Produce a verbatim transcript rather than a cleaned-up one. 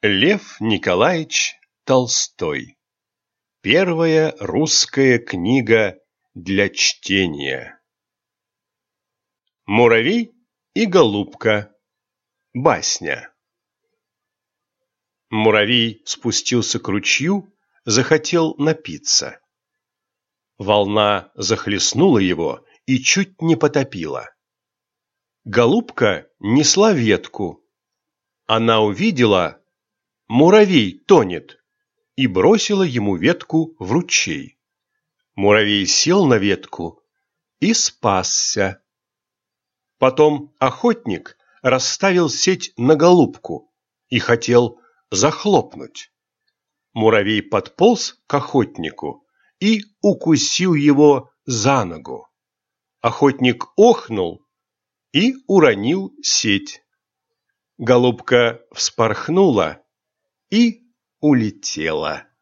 Лев Николаевич Толстой. Первая русская книга для чтения. Муравей и голубка. Басня. Муравей спустился к ручью, захотел напиться. Волна захлестнула его и чуть не потопила. Голубка несла ветку. Она увидела, муравей тонет, и бросила ему ветку в ручей. Муравей сел на ветку и спасся. Потом охотник расставил сеть на голубку и хотел захлопнуть. Муравей подполз к охотнику и укусил его за ногу. Охотник охнул и уронил сеть. Голубка вспорхнула и улетела.